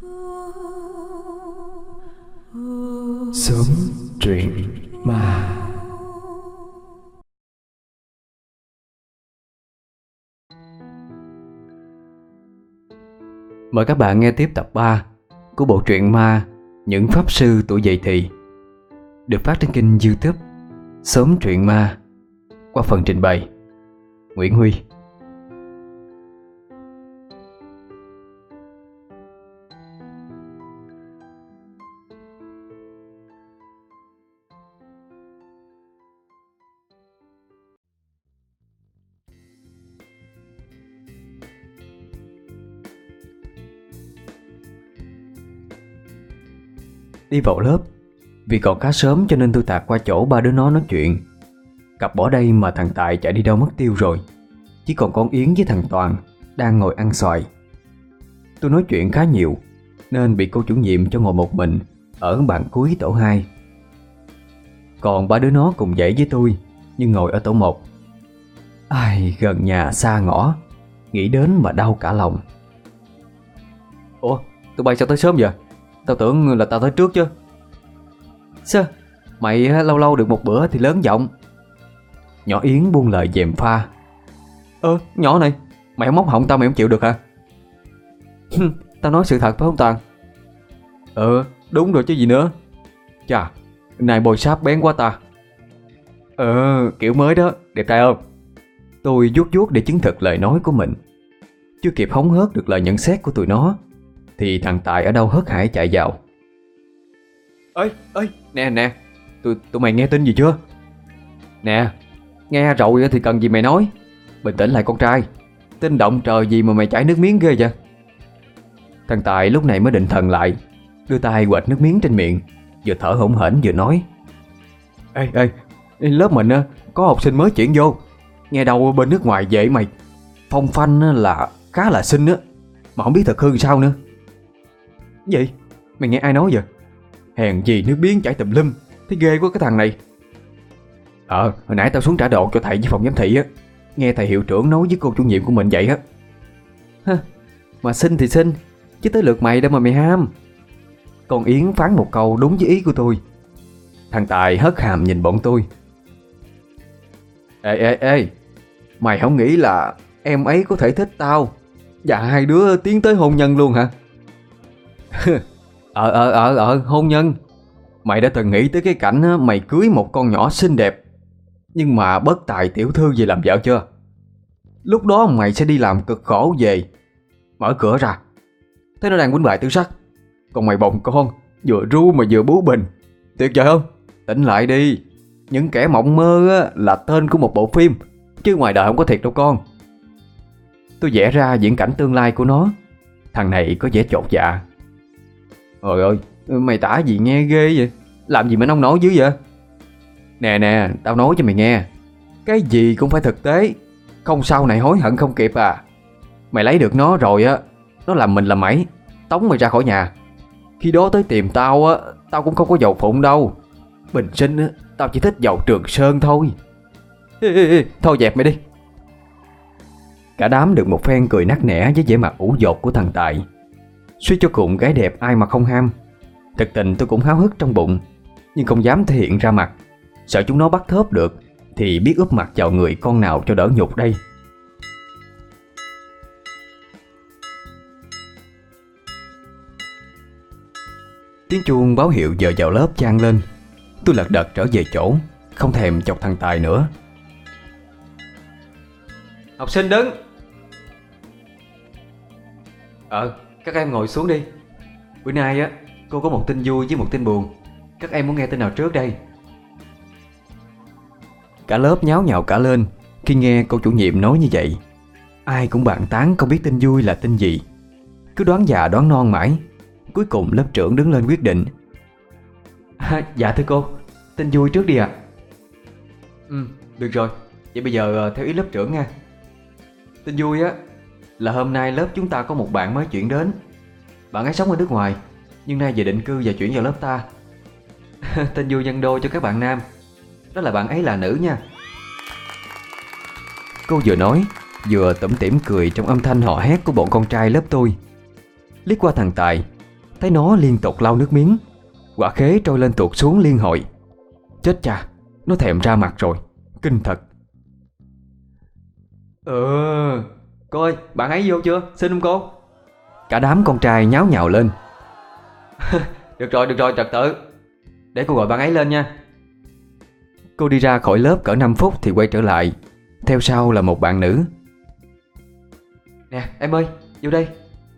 Sớm truyện ma. Mời các bạn nghe tiếp tập 3 của bộ truyện ma Những Pháp Sư Tuổi Dậy Thì, được phát trên kênh YouTube Sớm Truyện Ma, qua phần trình bày Nguyễn Huy. Đi vào lớp, vì còn khá sớm cho nên tôi tạt qua chỗ ba đứa nó nói chuyện. Cặp bỏ đây mà thằng Tài chạy đi đâu mất tiêu rồi. Chỉ còn con Yến với thằng Toàn đang ngồi ăn xoài. Tôi nói chuyện khá nhiều nên bị cô chủ nhiệm cho ngồi một mình ở bàn cuối tổ 2. Còn ba đứa nó cùng dãy với tôi nhưng ngồi ở tổ 1. Ai, gần nhà xa ngõ, nghĩ đến mà đau cả lòng. Ủa, tụi bay sao tới sớm vậy? Tao tưởng là tao tới trước chứ. Sao? Mày lâu lâu được một bữa thì lớn giọng. Nhỏ Yến buông lời gièm pha. Nhỏ này, mày không móc họng tao mày không chịu được hả? Tao nói sự thật phải không Toàn? Đúng rồi chứ gì nữa. Chà, này bồi sáp bén quá ta. Kiểu mới đó, đẹp trai không? Tôi vuốt vuốt để chứng thực lời nói của mình. Chưa kịp hóng hớt được lời nhận xét của tụi nó thì thằng Tài ở đâu hớt hải chạy vào. Ê, nè, tụi mày nghe tin gì chưa? Nè, nghe rồi thì cần gì mày nói. Bình tĩnh lại con trai. Tin động trời gì mà mày chảy nước miếng ghê vậy? Thằng Tài lúc này mới định thần lại, đưa tay quệt nước miếng trên miệng, vừa thở hổn hển vừa nói. Ê, lớp mình có học sinh mới chuyển vô. Nghe đâu bên nước ngoài về mày. Phong phanh là khá là xinh á, mà không biết thật hư sao nữa. Gì? Mày nghe ai nói vậy? Hèn gì nước miếng chảy tùm lum. Thấy ghê quá cái thằng này. Hồi nãy tao xuống trả đồ cho thầy với phòng giám thị á, nghe thầy hiệu trưởng nói với cô chủ nhiệm của mình vậy á. Mà xinh thì xinh, chứ tới lượt mày đâu mà mày ham. Con Yến phán một câu đúng với ý của tôi. Thằng Tài hất hàm nhìn bọn tôi. Ê, mày không nghĩ là em ấy có thể thích tao và hai đứa tiến tới hôn nhân luôn hả? Hôn nhân. Mày đã từng nghĩ tới cái cảnh mày cưới một con nhỏ xinh đẹp nhưng mà bất tài tiểu thư về làm vợ chưa? Lúc đó mày sẽ đi làm cực khổ về, mở cửa ra thấy nó đang quýnh bài tứ sắc, còn mày bồng con vừa ru mà vừa bú bình. Tuyệt vời không? Tỉnh lại đi. Những kẻ mộng mơ là tên của một bộ phim, chứ ngoài đời không có thiệt đâu con. Tôi vẽ ra diễn cảnh tương lai của nó. Thằng này có vẻ chột dạ. Trời ơi, mày tả gì nghe ghê vậy? Làm gì mà nông nổi dữ vậy? Nè, tao nói cho mày nghe, cái gì cũng phải thực tế, không sau này hối hận không kịp à. Mày lấy được nó rồi á, nó làm mình làm mẩy, tống mày ra khỏi nhà. Khi đó tới tìm tao á, tao cũng không có dầu phụng đâu. Bình sinh á, tao chỉ thích dầu Trường Sơn thôi. Ê, thôi dẹp mày đi. Cả đám được một phen cười nắc nẻ với vẻ mặt ủ dột của thằng Tài. Suy cho cùng gái đẹp ai mà không ham. Thực tình tôi cũng háo hức trong bụng, nhưng không dám thể hiện ra mặt, sợ chúng nó bắt thớp được thì biết úp mặt vào người con nào cho đỡ nhục đây. Tiếng chuông báo hiệu giờ vào lớp vang lên. Tôi lật đật trở về chỗ, không thèm chọc thằng Tài nữa. Học sinh đứng. Các em ngồi xuống đi. Bữa nay á, cô có một tin vui với một tin buồn. Các em muốn nghe tin nào trước đây? Cả lớp nháo nhào cả lên khi nghe cô chủ nhiệm nói như vậy. Ai cũng bàn tán không biết tin vui là tin gì, cứ đoán già đoán non mãi. Cuối cùng lớp trưởng đứng lên quyết định. Dạ thưa cô, tin vui trước đi ạ. Được rồi, vậy bây giờ theo ý lớp trưởng nha. Tin vui á là hôm nay lớp chúng ta có một bạn mới chuyển đến. Bạn ấy sống ở nước ngoài nhưng nay về định cư và chuyển vào lớp ta. Tin vui nhân đôi cho các bạn nam, đó là bạn ấy là nữ nha. Cô vừa nói vừa tủm tỉm cười trong âm thanh hò hét của bọn con trai lớp tôi. Liếc qua thằng Tài, thấy nó liên tục lau nước miếng, quả khế trôi lên tuột xuống liên hồi. Chết cha, nó thèm ra mặt rồi, kinh thật. Cô ơi, bạn ấy vô chưa, xin không cô? Cả đám con trai nháo nhào lên. Được rồi, trật tự, để cô gọi bạn ấy lên nha. Cô đi ra khỏi lớp cỡ 5 phút thì quay trở lại. Theo sau là một bạn nữ. Nè em ơi, vô đây.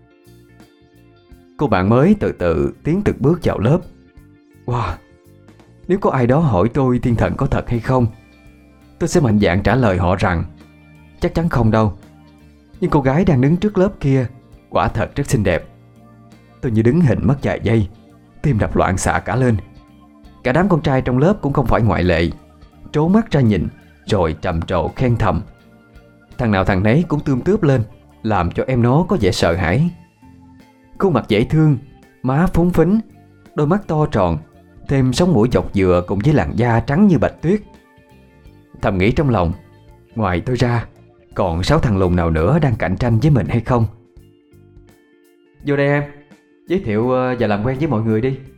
Cô bạn mới từ từ tiến từng bước vào lớp. Wow, nếu có ai đó hỏi tôi thiên thần có thật hay không, tôi sẽ mạnh dạn trả lời họ rằng chắc chắn không đâu. Nhưng cô gái đang đứng trước lớp kia quả thật rất xinh đẹp. Tôi như đứng hình mất vài giây, tim đập loạn xạ cả lên. Cả đám con trai trong lớp cũng không phải ngoại lệ, trố mắt ra nhìn rồi trầm trồ khen thầm. Thằng nào thằng nấy cũng tươm tướp lên, làm cho em nó có vẻ sợ hãi. Khuôn mặt dễ thương, má phúng phính, đôi mắt to tròn, thêm sống mũi dọc dừa cùng với làn da trắng như bạch tuyết. Thầm nghĩ trong lòng, ngoài tôi ra còn 6 thằng lùn nào nữa đang cạnh tranh với mình hay không? Vô đây em, giới thiệu và làm quen với mọi người đi.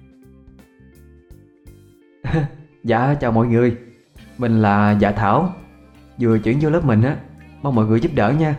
Dạ chào mọi người, mình là Dạ Thảo, vừa chuyển vô lớp mình á, mong mọi người giúp đỡ nha.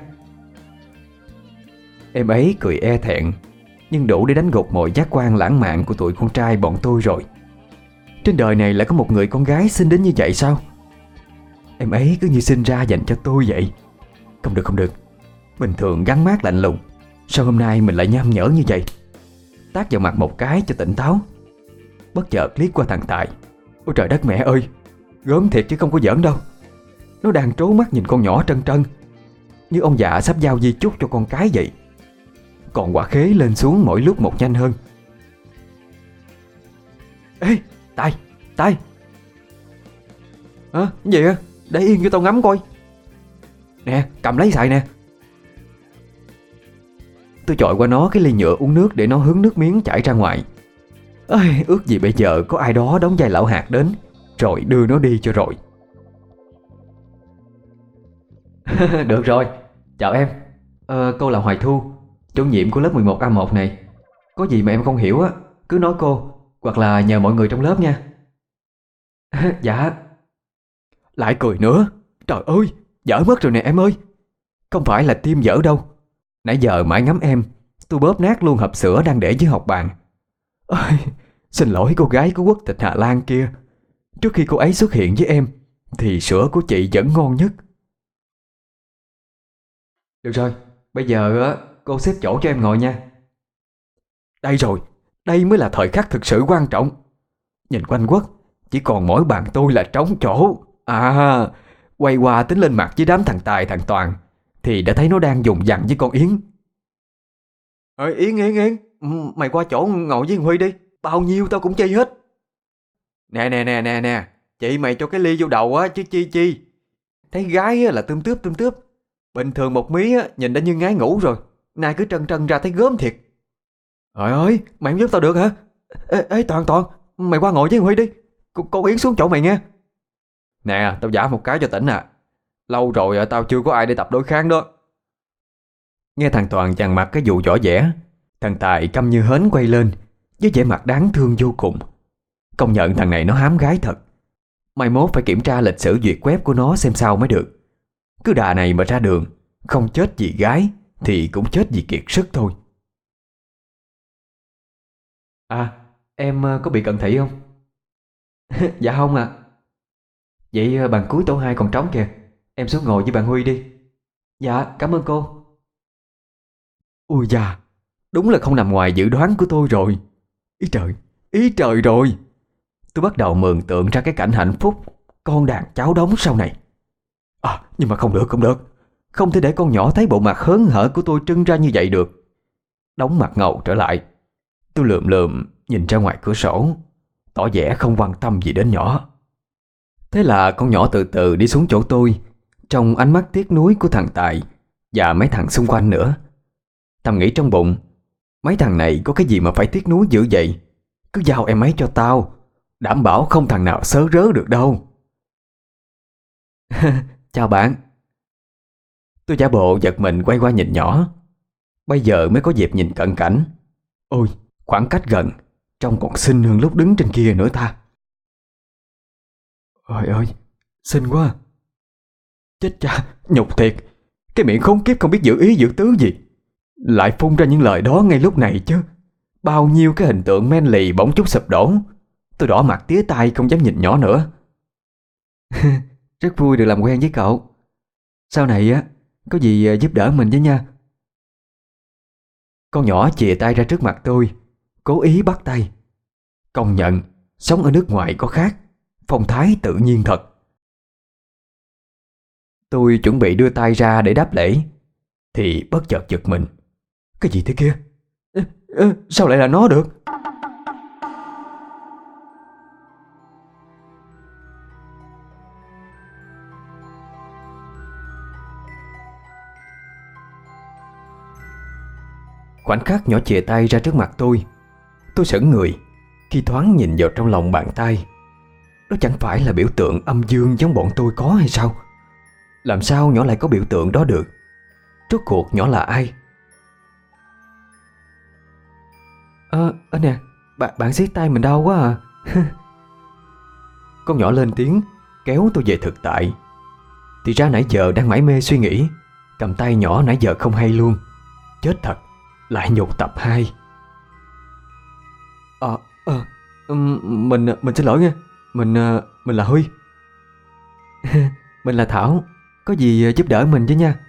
Em ấy cười e thẹn, nhưng đủ để đánh gục mọi giác quan lãng mạn của tụi con trai bọn tôi rồi. Trên đời này lại có một người con gái xinh đến như vậy sao? Em ấy cứ như sinh ra dành cho tôi vậy. Không được, bình thường gắn mác lạnh lùng, sao hôm nay mình lại nham nhở như vậy? Tát vào mặt một cái cho tỉnh táo. Bất chợt liếc qua thằng Tài. Ôi trời đất mẹ ơi, gớm thiệt chứ không có giỡn đâu. Nó đang trố mắt nhìn con nhỏ trân trân, như ông già sắp giao di chúc cho con cái vậy. Còn quả khế lên xuống mỗi lúc một nhanh hơn. Ê, Tài hả? Cái gì á? Để yên cho tao ngắm coi. Nè, cầm lấy xài nè. Tôi chọi qua nó cái ly nhựa uống nước để nó hứng nước miếng chảy ra ngoài. Ơi, ước gì bây giờ có ai đó đóng vai lão hạt đến rồi đưa nó đi cho rồi. Được rồi, chào em. Cô là Hoài Thu, chủ nhiệm của lớp 11A1 này. Có gì mà em không hiểu á, cứ nói cô, hoặc là nhờ mọi người trong lớp nha. Dạ. Lại cười nữa. Trời ơi, dở mất rồi nè em ơi. Không phải là tim dở đâu. Nãy giờ mãi ngắm em, tôi bóp nát luôn hộp sữa đang để dưới học bàn. Ôi, xin lỗi cô gái của quốc tịch Hà Lan kia. Trước khi cô ấy xuất hiện với em thì sữa của chị vẫn ngon nhất. Được rồi, bây giờ cô xếp chỗ cho em ngồi nha. Đây rồi, đây mới là thời khắc thực sự quan trọng. Nhìn quanh quất, chỉ còn mỗi bàn tôi là trống chỗ. À, quay qua tính lên mặt với đám thằng Tài thằng Toàn thì đã thấy nó đang dùng dằng với con Yến. Yến, mày qua chỗ ngồi với Huy đi, bao nhiêu tao cũng chi hết. Nè, chị mày cho cái ly vô đầu á chứ chi. Thấy gái á là tươm tướp. Bình thường một mí á nhìn đã như ngái ngủ rồi, nay cứ trân ra thấy gớm thiệt. Trời ơi, mày không giúp tao được hả? Ê Toàn, mày qua ngồi với Huy đi. Con Yến xuống chỗ mày nghe. Nè, tao giả một cái cho tỉnh à. Lâu rồi tao chưa có ai để tập đối kháng đó. Nghe thằng Toàn dằn mặt cái vụ võ vẽ, thằng Tài căm như hến quay lên với vẻ mặt đáng thương vô cùng. Công nhận thằng này nó hám gái thật. Mai mốt phải kiểm tra lịch sử duyệt web của nó xem sao mới được. Cứ đà này mà ra đường, không chết vì gái thì cũng chết vì kiệt sức thôi. À, em có bị cận thị không? Dạ không ạ. Vậy bàn cuối tổ 2 còn trống kìa, em xuống ngồi với bạn Huy đi. Dạ, cảm ơn cô. Ui da, đúng là không nằm ngoài dự đoán của tôi rồi. Ý trời rồi. Tôi bắt đầu mường tượng ra cái cảnh hạnh phúc con đàn cháu đống sau này. À, nhưng mà không được. Không thể để con nhỏ thấy bộ mặt hớn hở của tôi trưng ra như vậy được. Đóng mặt ngầu trở lại, tôi lườm nhìn ra ngoài cửa sổ, tỏ vẻ không quan tâm gì đến nhỏ. Thế là con nhỏ từ từ đi xuống chỗ tôi, trong ánh mắt tiếc nuối của thằng Tài và mấy thằng xung quanh nữa. Thầm nghĩ trong bụng, mấy thằng này có cái gì mà phải tiếc nuối dữ vậy? Cứ giao em ấy cho tao, đảm bảo không thằng nào sớ rớ được đâu. Chào bạn. Tôi giả bộ giật mình quay qua nhìn nhỏ. Bây giờ mới có dịp nhìn cận cảnh. Ôi, Khoảng cách gần, trông còn xinh hơn lúc đứng trên kia nữa ta. Trời ơi, xinh quá à. Chết cha, nhục thiệt. Cái miệng khốn kiếp không biết giữ ý giữ tứ gì, lại phun ra những lời đó ngay lúc này chứ. Bao nhiêu cái hình tượng men lì bỗng chút sụp đổ. Tôi đỏ mặt tía tai không dám nhìn nhỏ nữa. Rất vui được làm quen với cậu. Sau này á, có gì giúp đỡ mình với nha. Con nhỏ chìa tay ra trước mặt tôi, cố ý bắt tay. Công nhận, sống ở nước ngoài có khác, phong thái tự nhiên thật. Tôi chuẩn bị đưa tay ra để đáp lễ thì bất chợt giật mình. Cái gì thế kia? Sao lại là nó được? Khoảnh khắc nhỏ chìa tay ra trước mặt tôi sững người khi thoáng nhìn vào trong lòng bàn tay. Đó chẳng phải là biểu tượng âm dương giống bọn tôi có hay sao? Làm sao nhỏ lại có biểu tượng đó được? Rốt cuộc nhỏ là ai? Nè, bạn siết tay mình đau quá à. Con nhỏ lên tiếng kéo tôi về thực tại. Thì ra nãy giờ đang mải mê suy nghĩ, cầm tay nhỏ nãy giờ không hay luôn. Chết thật, lại nhục tập 2. Mình xin lỗi nha. Mình là Huy. Mình là Thảo. Có gì giúp đỡ mình chứ nha.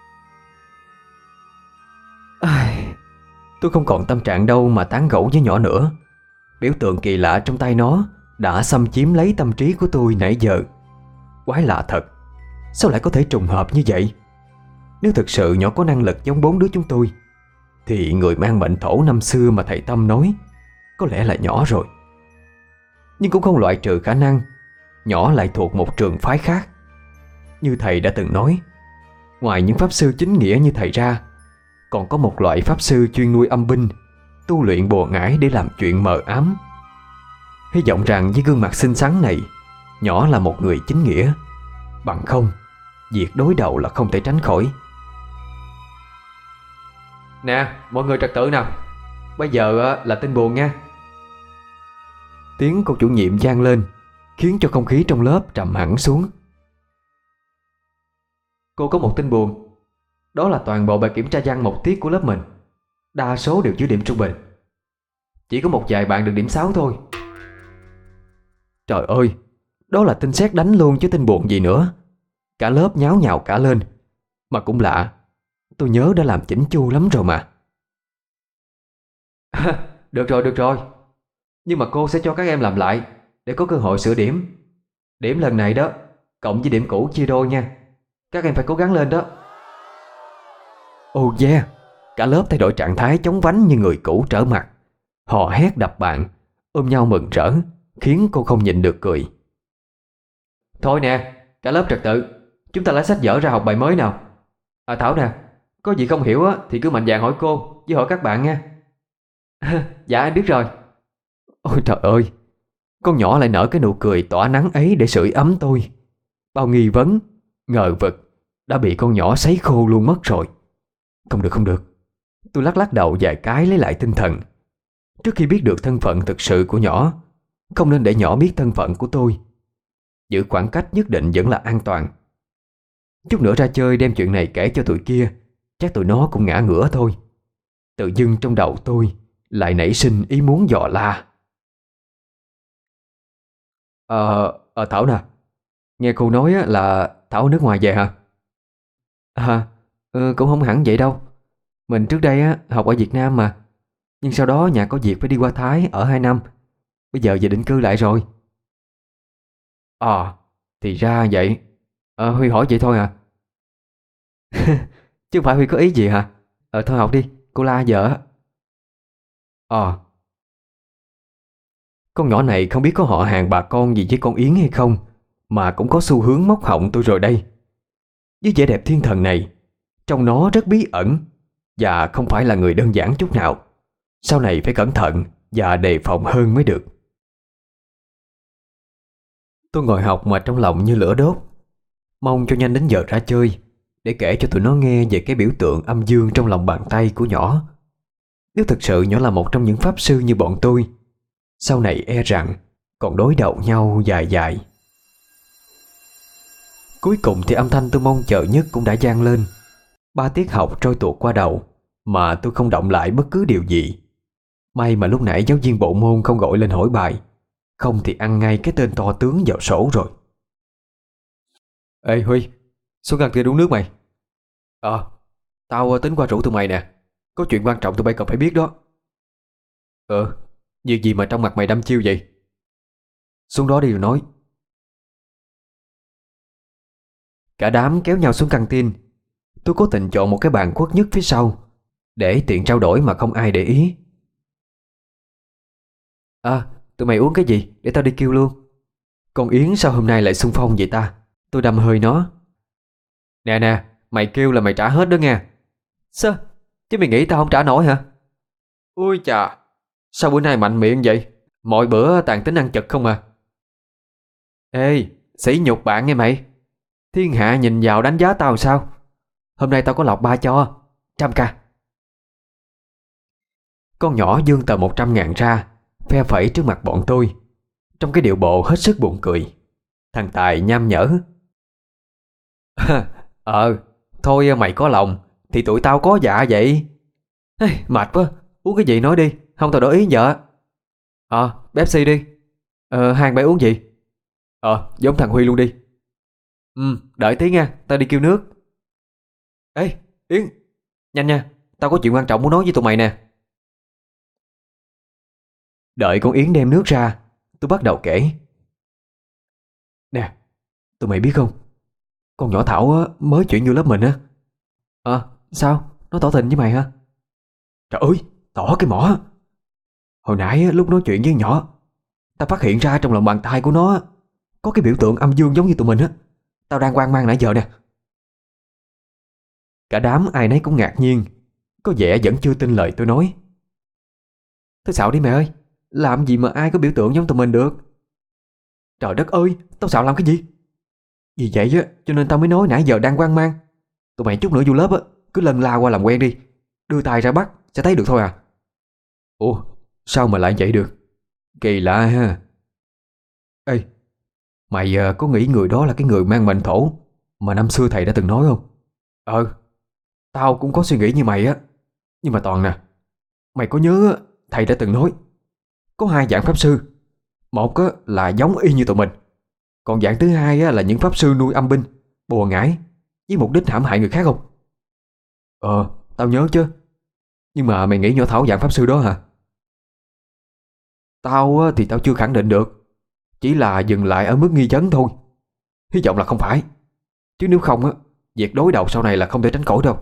Tôi không còn tâm trạng đâu mà tán gẫu với nhỏ nữa. Biểu tượng kỳ lạ trong tay nó đã xâm chiếm lấy tâm trí của tôi nãy giờ. Quái lạ thật, sao lại có thể trùng hợp như vậy? Nếu thực sự nhỏ có năng lực giống 4 đứa chúng tôi thì người mang mệnh thổ năm xưa mà thầy Tâm nói có lẽ là nhỏ rồi. Nhưng cũng không loại trừ khả năng nhỏ lại thuộc một trường phái khác. Như thầy đã từng nói, ngoài những pháp sư chính nghĩa như thầy ra, còn có một loại pháp sư chuyên nuôi âm binh, tu luyện bùa ngải để làm chuyện mờ ám. Hy vọng rằng với gương mặt xinh xắn này, nhỏ là một người chính nghĩa. Bằng không, việc đối đầu là không thể tránh khỏi. Nè, mọi người trật tự nào. Bây giờ là tin buồn nha. Tiếng cô chủ nhiệm vang lên, khiến cho không khí trong lớp trầm hẳn xuống. Cô có một tin buồn. Đó là toàn bộ bài kiểm tra văn một tiết của lớp mình, đa số đều dưới điểm trung bình. Chỉ có một vài bạn được điểm 6 thôi. Trời ơi, đó là tin sét đánh luôn chứ tin buồn gì nữa. Cả lớp nháo nhào cả lên. Mà cũng lạ, tôi nhớ đã làm chỉnh chu lắm rồi mà. Được rồi. Nhưng mà cô sẽ cho các em làm lại để có cơ hội sửa điểm. Điểm lần này đó cộng với điểm cũ chia đôi nha. Các em phải cố gắng lên đó. Oh yeah. Cả lớp thay đổi trạng thái chóng vánh như người cũ trở mặt. Hò hét đập bàn, ôm nhau mừng rỡ, khiến cô không nhịn được cười. Thôi nè, cả lớp trật tự, chúng ta lấy sách vở ra học bài mới nào. Thảo nè, có gì không hiểu thì cứ mạnh dạn hỏi cô với hỏi các bạn nha. Dạ em biết rồi. Ôi trời ơi, con nhỏ lại nở cái nụ cười tỏa nắng ấy để sưởi ấm tôi. Bao nghi vấn, ngờ vực đã bị con nhỏ sấy khô luôn mất rồi. Không được. Tôi lắc đầu vài cái lấy lại tinh thần. Trước khi biết được thân phận thực sự của nhỏ, không nên để nhỏ biết thân phận của tôi. Giữ khoảng cách nhất định vẫn là an toàn. Chút nữa ra chơi đem chuyện này kể cho tụi kia, chắc tụi nó cũng ngã ngửa thôi. Tự dưng trong đầu tôi lại nảy sinh ý muốn dò la. Thảo nè, nghe cô nói là Thảo ở nước ngoài về hả? Cũng không hẳn vậy đâu. Mình trước đây học ở Việt Nam mà. Nhưng sau đó nhà có việc phải đi qua Thái ở 2 năm. Bây giờ về định cư lại rồi. Thì ra vậy. Huy hỏi vậy thôi à? Chứ không phải Huy có ý gì hả? Thôi học đi, cô la vợ. Con nhỏ này không biết có họ hàng bà con gì với con Yến hay không, mà cũng có xu hướng móc họng tôi rồi đây. Với vẻ đẹp thiên thần này, trông nó rất bí ẩn và không phải là người đơn giản chút nào. Sau này phải cẩn thận và đề phòng hơn mới được. Tôi ngồi học mà trong lòng như lửa đốt, mong cho nhanh đến giờ ra chơi để kể cho tụi nó nghe về cái biểu tượng âm dương trong lòng bàn tay của nhỏ. Nếu thực sự nhỏ là một trong những pháp sư như bọn tôi, sau này e rằng còn đối đầu nhau dài dài. Cuối cùng thì âm thanh tôi mong chờ nhất cũng đã vang lên. 3 tiết học trôi tuột qua đầu mà tôi không động lại bất cứ điều gì. May mà lúc nãy giáo viên bộ môn không gọi lên hỏi bài, không thì ăn ngay cái tên to tướng vào sổ rồi. Ê Huy, xuống gần kia uống nước mày. Tao tính qua rủ tụi mày nè. Có chuyện quan trọng tụi bay cần phải biết đó. Việc gì mà trong mặt mày đăm chiêu vậy? Xuống đó đi rồi nói. Cả đám kéo nhau xuống căng tin. Tôi cố tình chọn một cái bàn khuất nhất phía sau để tiện trao đổi mà không ai để ý. Tụi mày uống cái gì để tao đi kêu luôn. Con Yến sao hôm nay lại xung phong vậy ta? Tôi đâm hơi nó. Nè, mày kêu là mày trả hết đó nghe. Sao? Chứ mày nghĩ tao không trả nổi hả? Ui chà, sao bữa nay mạnh miệng vậy? Mọi bữa tàn tính ăn chật không à? Ê, sỉ nhục bạn nghe mày. Thiên hạ nhìn vào đánh giá tao sao? Hôm nay tao có lọc ba cho 100k. Con nhỏ giương tờ 100.000 ra, phe phẩy trước mặt bọn tôi, trong cái điệu bộ hết sức buồn cười. Thằng Tài nham nhở. Thôi mày có lòng thì tụi tao có dạ vậy. Mệt quá, uống cái gì nói đi, không tao đổi ý vợ. Pepsi đi. Hai bay uống gì? Giống thằng Huy luôn đi. Đợi tí nha, tao đi kêu nước. Ê Yến, nhanh nha, tao có chuyện quan trọng muốn nói với tụi mày nè. Đợi con Yến đem nước ra, tôi bắt đầu kể. Nè, tụi mày biết không, con nhỏ Thảo mới chuyển vô lớp mình á. Sao? Nó tỏ tình với mày hả? Trời ơi, tỏ cái mỏ. Hồi nãy lúc nói chuyện với nhỏ, tao phát hiện ra trong lòng bàn tay của nó có cái biểu tượng âm dương giống như tụi mình á. Tao đang hoang mang nãy giờ nè. Cả đám ai nấy cũng ngạc nhiên, có vẻ vẫn chưa tin lời tôi nói. Thôi xạo đi mẹ ơi, làm gì mà ai có biểu tượng giống tụi mình được. Trời đất ơi, tao xạo làm cái gì? Vì vậy á, cho nên tao mới nói nãy giờ đang hoang mang. Tụi mày chút nữa vô lớp á, cứ lân la qua làm quen đi. Đưa tay ra bắt, sẽ thấy được thôi à. Ủa, sao mà lại vậy được? Kỳ lạ ha. Ê, mày có nghĩ người đó là cái người mang mệnh thổ mà năm xưa thầy đã từng nói không? Tao cũng có suy nghĩ như mày á. Nhưng mà Toàn nè, mày có nhớ thầy đã từng nói có 2 dạng pháp sư. Một á, là giống y như tụi mình. Còn dạng thứ hai á, là những pháp sư nuôi âm binh, bùa ngải với mục đích hãm hại người khác không? Tao nhớ chứ. Nhưng mà mày nghĩ nhỏ Thảo dạng pháp sư đó hả? Tao á, thì tao chưa khẳng định được. Chỉ là dừng lại ở mức nghi vấn thôi. Hy vọng là không phải. Chứ nếu không á, việc đối đầu sau này là không thể tránh khỏi đâu.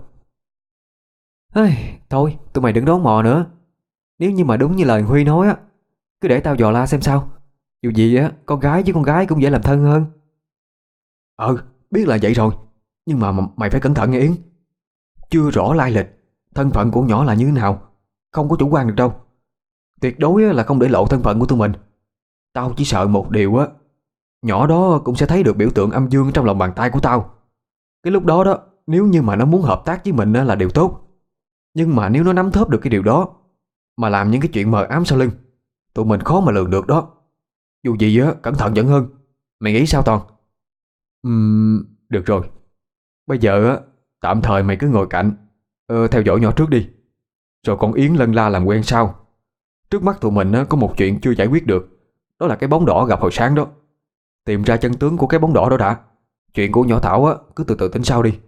Thôi, tụi mày đừng đoán mò nữa. Nếu như mà đúng như lời Huy nói á, cứ để tao dò la xem sao. Dù gì á, con gái với con gái cũng dễ làm thân hơn. Biết là vậy rồi. Nhưng mà mày phải cẩn thận nghe Yến. Chưa rõ lai lịch, thân phận của nhỏ là như thế nào, không có chủ quan được đâu. Tuyệt đối là không để lộ thân phận của tụi mình. Tao chỉ sợ một điều á, nhỏ đó cũng sẽ thấy được biểu tượng âm dương trong lòng bàn tay của tao. Cái lúc đó đó, nếu như mà nó muốn hợp tác với mình á là điều tốt. Nhưng mà nếu nó nắm thóp được cái điều đó mà làm những cái chuyện mờ ám sau lưng, tụi mình khó mà lường được đó. Dù gì á, cẩn thận vẫn hơn. Mày nghĩ sao Toàn? Được rồi. Bây giờ á, tạm thời mày cứ ngồi cạnh, theo dõi nhỏ trước đi. Rồi con Yến lân la làm quen sau. Trước mắt tụi mình á, có một chuyện chưa giải quyết được. Đó là cái bóng đỏ gặp hồi sáng đó. Tìm ra chân tướng của cái bóng đỏ đó đã. Chuyện của nhỏ Thảo á, cứ từ từ tính sau đi.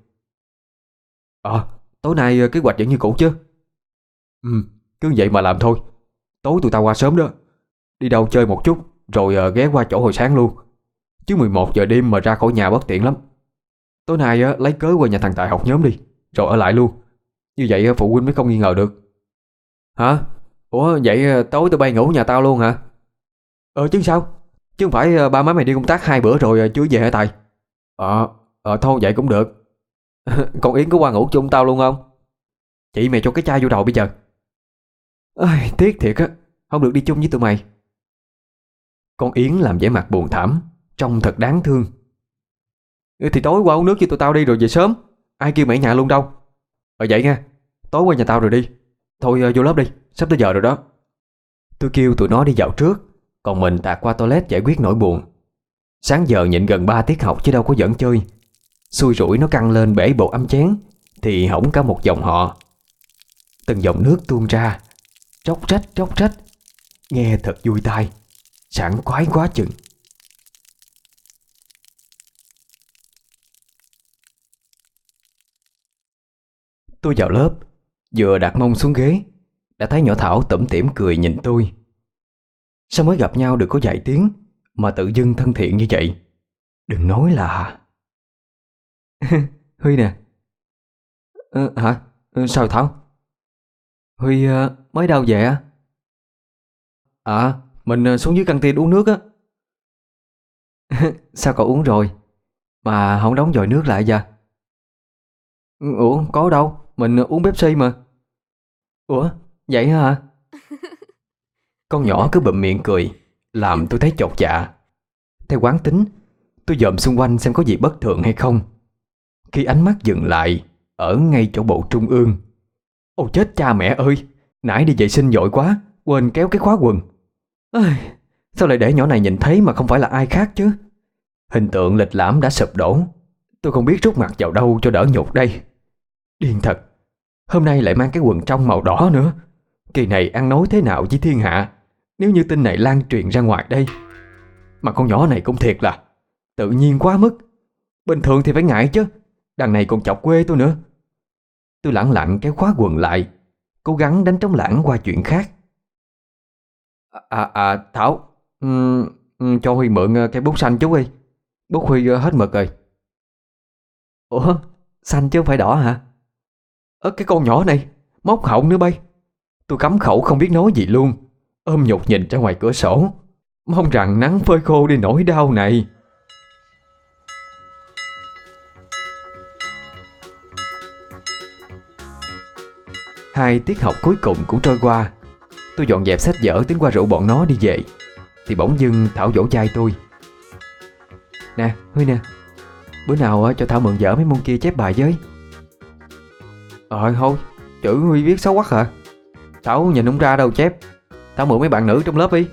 Tối nay kế hoạch vẫn như cũ chứ? Cứ vậy mà làm thôi. Tối tụi tao qua sớm đó. Đi đâu chơi một chút rồi ghé qua chỗ hồi sáng luôn. Chứ 11 giờ đêm mà ra khỏi nhà bất tiện lắm. Tối nay á, lấy cớ qua nhà thằng Tài học nhóm đi, rồi ở lại luôn. Như vậy phụ huynh mới không nghi ngờ được. Hả? Ủa vậy tối tụi bay ngủ nhà tao luôn hả? Chứ sao? Chứ không phải ba má mày đi công tác 2 bữa rồi chưa về hả Tài? Thôi vậy cũng được. Con Yến có qua ngủ chung tao luôn không? Chị mày cho cái chai vô đầu bây giờ. Tiếc thiệt á, không được đi chung với tụi mày. Con Yến làm vẻ mặt buồn thảm, trông thật đáng thương. Thì tối qua uống nước với tụi tao đi rồi về sớm. Ai kêu mày ở nhà luôn đâu. Vậy nha, tối qua nhà tao rồi đi. Thôi vô lớp đi, sắp tới giờ rồi đó. Tôi kêu tụi nó đi dạo trước, còn mình tạt qua toilet giải quyết nỗi buồn. Sáng giờ nhịn gần 3 tiết học chứ đâu có giỡn chơi. Xui rủi nó căng lên bể bộ ấm chén thì hỏng cả một dòng họ. Từng dòng nước tuôn ra, róc rách, nghe thật vui tai, sảng khoái quá chừng. Tôi vào lớp, vừa đặt mông xuống ghế đã thấy nhỏ Thảo tủm tỉm cười nhìn tôi. Sao mới gặp nhau được có vài tiếng mà tự dưng thân thiện như vậy? Đừng nói là... Huy nè. Hả? Sao Thảo? Huy mới đâu về á? Mình xuống dưới căng tin uống nước á. Sao cậu uống rồi mà không đóng vòi nước lại vậy? Ủa có đâu, mình uống Pepsi mà. Ủa vậy hả? Con nhỏ cứ bụm miệng cười làm tôi thấy chột dạ. Theo quán tính, tôi dòm xung quanh xem có gì bất thường hay không. Khi ánh mắt dừng lại ở ngay chỗ bộ trung ương. Ôi chết cha mẹ ơi, nãy đi vệ sinh vội quá, quên kéo cái khóa quần. Ây, sao lại để nhỏ này nhìn thấy mà không phải là ai khác chứ? Hình tượng lịch lãm đã sụp đổ. Tôi không biết rút mặt vào đâu cho đỡ nhục đây. Điên thật, hôm nay lại mang cái quần trong màu đỏ nữa. Kỳ này ăn nói thế nào với thiên hạ nếu như tin này lan truyền ra ngoài đây. Mà con nhỏ này cũng thiệt là tự nhiên quá mức. Bình thường thì phải ngại chứ, đằng này còn chọc quê tôi nữa. Tôi lẳng lặng kéo khóa quần lại, cố gắng đánh trống lãng qua chuyện khác. Thảo, cho Huy mượn cái bút xanh chút đi. Bút Huy hết mực rồi. Ủa, xanh chứ không phải đỏ hả? Cái con nhỏ này móc họng nữa bay. Tôi cắm khẩu không biết nói gì luôn, ôm nhục nhìn ra ngoài cửa sổ, mong rằng nắng phơi khô đi nỗi đau này. Hai tiết học cuối cùng cũng trôi qua. Tôi dọn dẹp sách vở tính qua rủ bọn nó đi về thì bỗng dưng Thảo vỗ vai tôi. Nè Huy nè, bữa nào cho Thảo mượn vở mấy môn kia chép bài với. Thôi, chữ Huy viết xấu quá hả? Thảo nhìn không ra đâu chép. Thảo mượn mấy bạn nữ trong lớp đi.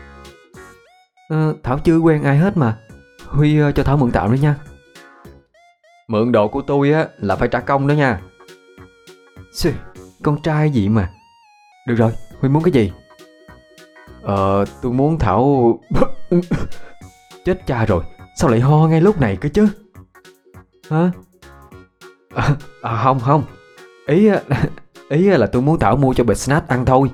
Thảo chưa quen ai hết mà. Huy cho Thảo mượn tạm đi nha. Mượn đồ của tôi á là phải trả công đó nha. Xì, con trai gì mà. Được rồi, Huy muốn cái gì? Tôi muốn Thảo... Chết cha rồi, sao lại ho ngay lúc này cơ chứ? Hả? Không. Ý là tôi muốn Thảo mua cho bịch snack ăn thôi.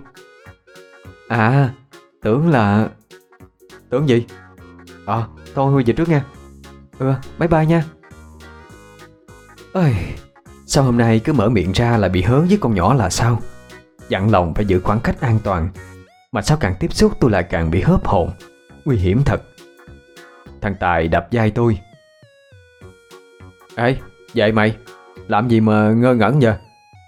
Tưởng là... Tưởng gì? Thôi Huy về trước nha. Bye bye nha. Ơi, sao hôm nay cứ mở miệng ra là bị hớ với con nhỏ là sao? Dặn lòng phải giữ khoảng cách an toàn, mà sao càng tiếp xúc tôi lại càng bị hớp hồn. Nguy hiểm thật. Thằng Tài đập vai tôi. Ê, dậy mày, làm gì mà ngơ ngẩn vậy?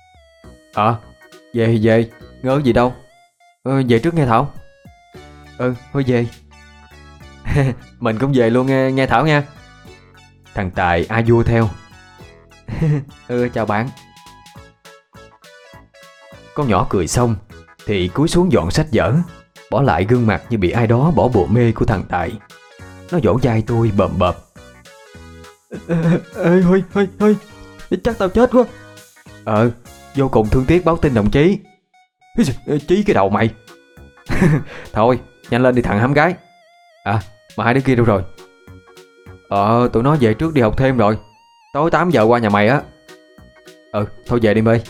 Về, ngơ gì đâu. Về trước nghe Thảo. Thôi về. Mình cũng về luôn nghe Thảo nha. Thằng Tài a vua theo. Chào bạn. Con nhỏ cười xong thì cúi xuống dọn sách vở, bỏ lại gương mặt như bị ai đó bỏ bùa mê của thằng Tài. Nó vỗ vai tôi bầm bập. Ê Huy, chắc tao chết quá. Vô cùng thương tiếc báo tin đồng chí. Chí cái đầu mày. Thôi, nhanh lên đi thằng hám gái. Mà hai đứa kia đâu rồi? Tụi nó về trước đi học thêm rồi. Tối 8 giờ qua nhà mày á. Thôi về đi mày.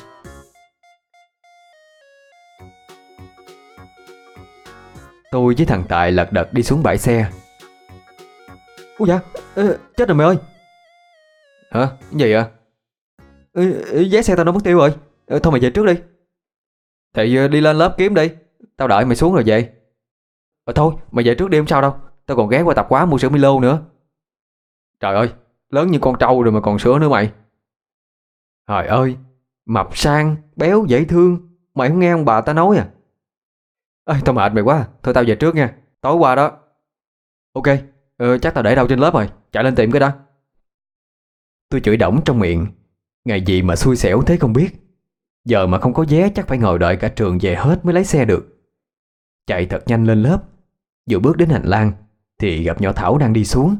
Tôi với thằng Tài lật đật đi xuống bãi xe. Ủa dạ, chết rồi mày ơi. Hả? Cái gì à? Vé xe tao nó mất tiêu rồi. Thôi mày về trước đi. Thì đi lên lớp kiếm đi. Tao đợi mày xuống rồi về. Thôi mày về trước đi không sao đâu. Tao còn ghé qua tạp hóa mua sữa Milo nữa. Trời ơi, lớn như con trâu rồi mà còn sữa nữa mày. Trời ơi, mập sang, béo dễ thương. Mày không nghe ông bà ta nói à? Tao mệt mày quá. Thôi tao về trước nha, tối qua đó. Ok, chắc tao để đâu trên lớp rồi. Chạy lên tìm cái đó. Tôi chửi đổng trong miệng. Ngày gì mà xui xẻo thế không biết. Giờ mà không có vé chắc phải ngồi đợi cả trường về hết mới lấy xe được. Chạy thật nhanh lên lớp. Vừa bước đến hành lang thì gặp nhỏ Thảo đang đi xuống.